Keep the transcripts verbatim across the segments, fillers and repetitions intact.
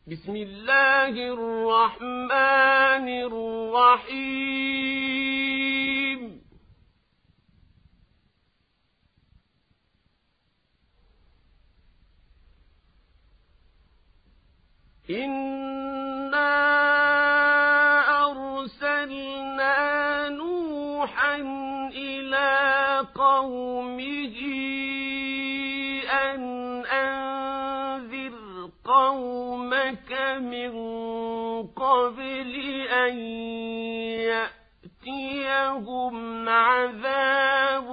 بسم الله الرحمن الرحيم إنا أرسلنا نوحا إلى قومه أن أنذر قومك من قبل أن يأتيهم عذاب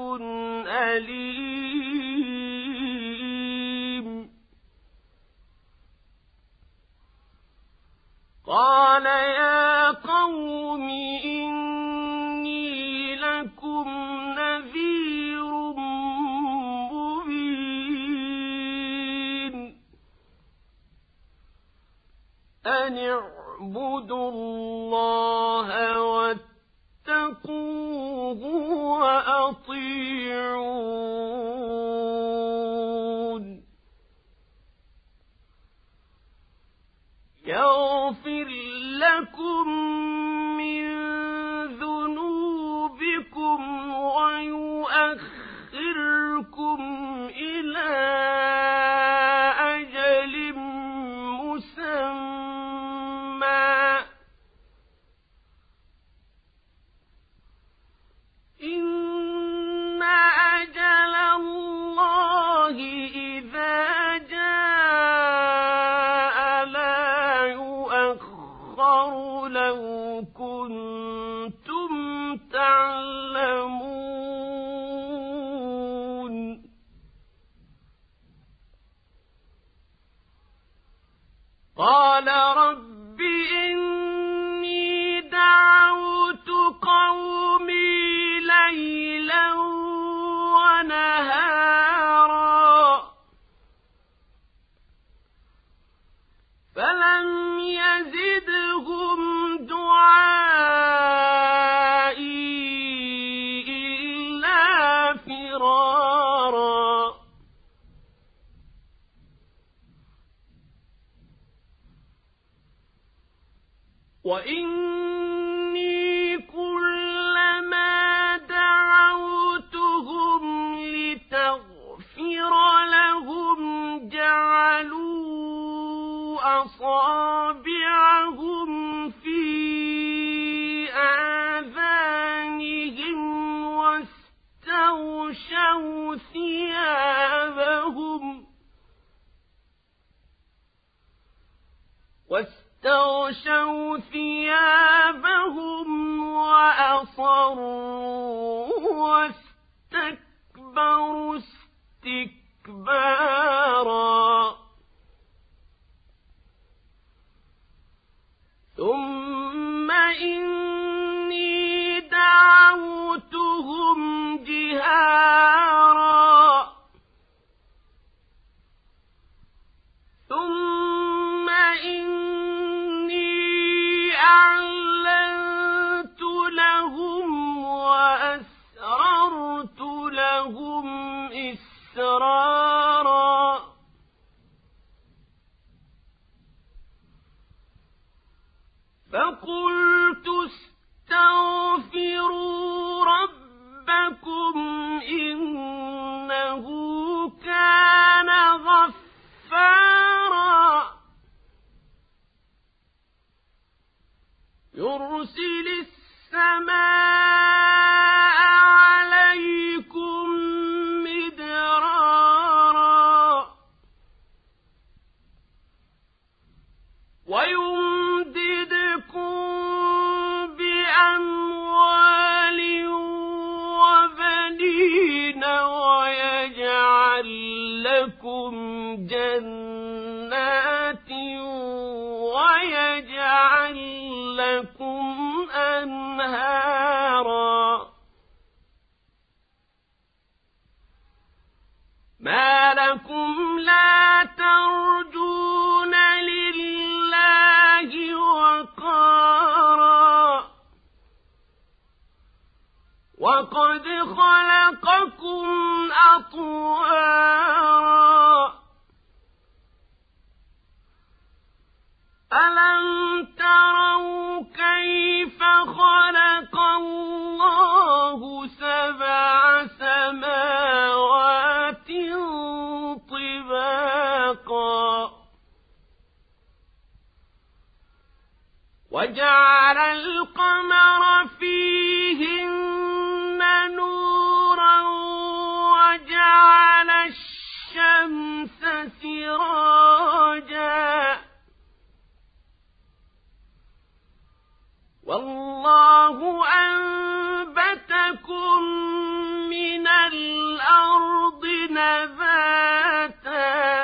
أليم قال يا قوم إني لكم نذير مبين أن اعبدوا الله واتقوه وأطيعون يغفر لكم من ذنوبكم ويؤخركم إلى أجل مسمى إن أجل الله إذا جاء لا يؤخر لو كنتم تعلمون قال رب إني دعوت قومي ليلا ونهارا فلم يزدهم دعائي إلا فرارا وإني كلما دعوتهم لتغفر لهم جعلوا أصابعهم في آذانهم واستغشوا ثيابهم واستغشوا ثيابهم وأصروا واستكبروا استكبارا ثم إني دعوتهم جهارا ثم إني أعلنت لهم وأسررت لهم إسرارا فقلت استغفروا ربكم إنه كان غفارا يرسل السماء عليكم مدرارا ويمددكم بأموال وبنين ويجعل لكم جنات ويجعل لكم أنهارا ما لكم لا ترجون لله وقارا وقد خلقكم أطوارا وجعل القمر فيهن نورا وجعل الشمس سراجا والله أنبتكم من الأرض نباتا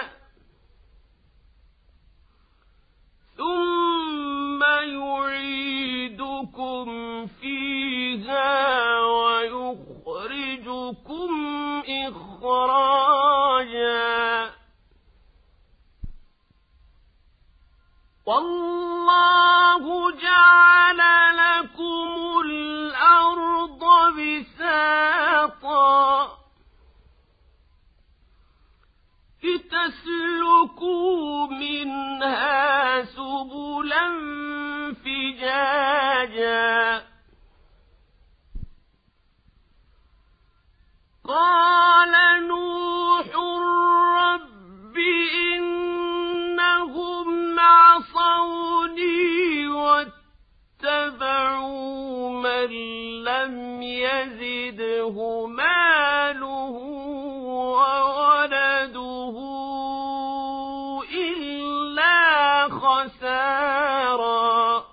ثم يعيدكم فيها ويخرجكم إخراجا والله جعل لكم الأرض بساطا لتسلكوا منها سبلا فجاجا قال نوح رب إنهم عصوني واتبعوا من لم يزده ماله وولده إلا خسارا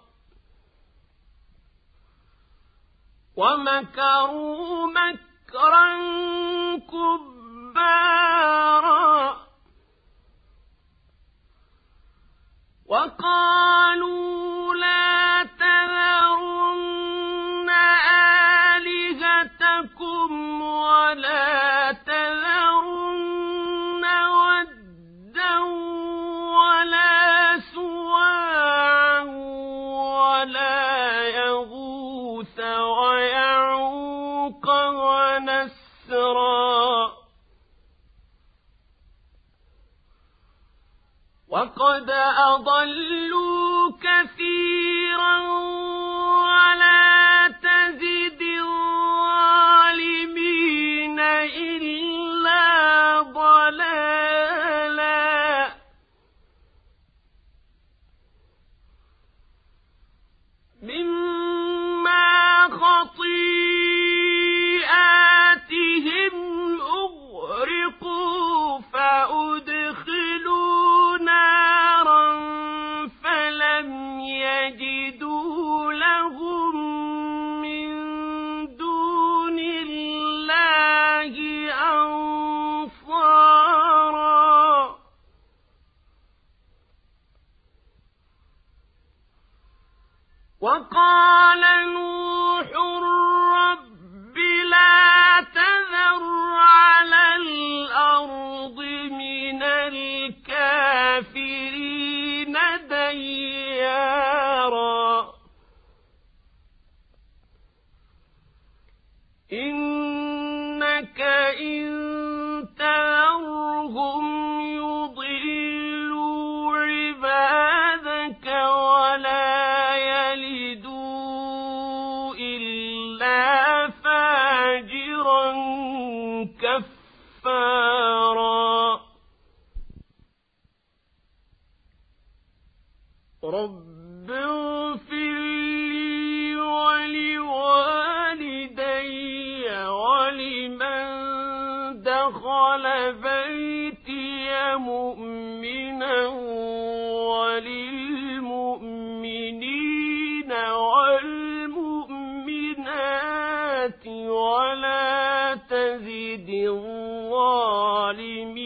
ومكروا مكرا كبارا وقالوا لا تذرن آلهتكم ولا تذرن ودا ولا سواعا ولا يغوث ويعوق ونسرا وقد أضلوا كثيرا ولا تزد الظالمين إلا ضلالا مما خطيئاتهم أغرقوا فأدخلوا نارا فلم يجدوا لهم من دون الله أنصارا وقال نوح رب لا تذر على الأرض من الكافرين ديارا إنك إن تذرهم يضلوا عبادك ولا يلدوا إلا فاجرا كفارا رب اغفر لي ولوالدي ولمن دخل بيتي مؤمنا وللمؤمنين والمؤمنات ولا تزد الظالمين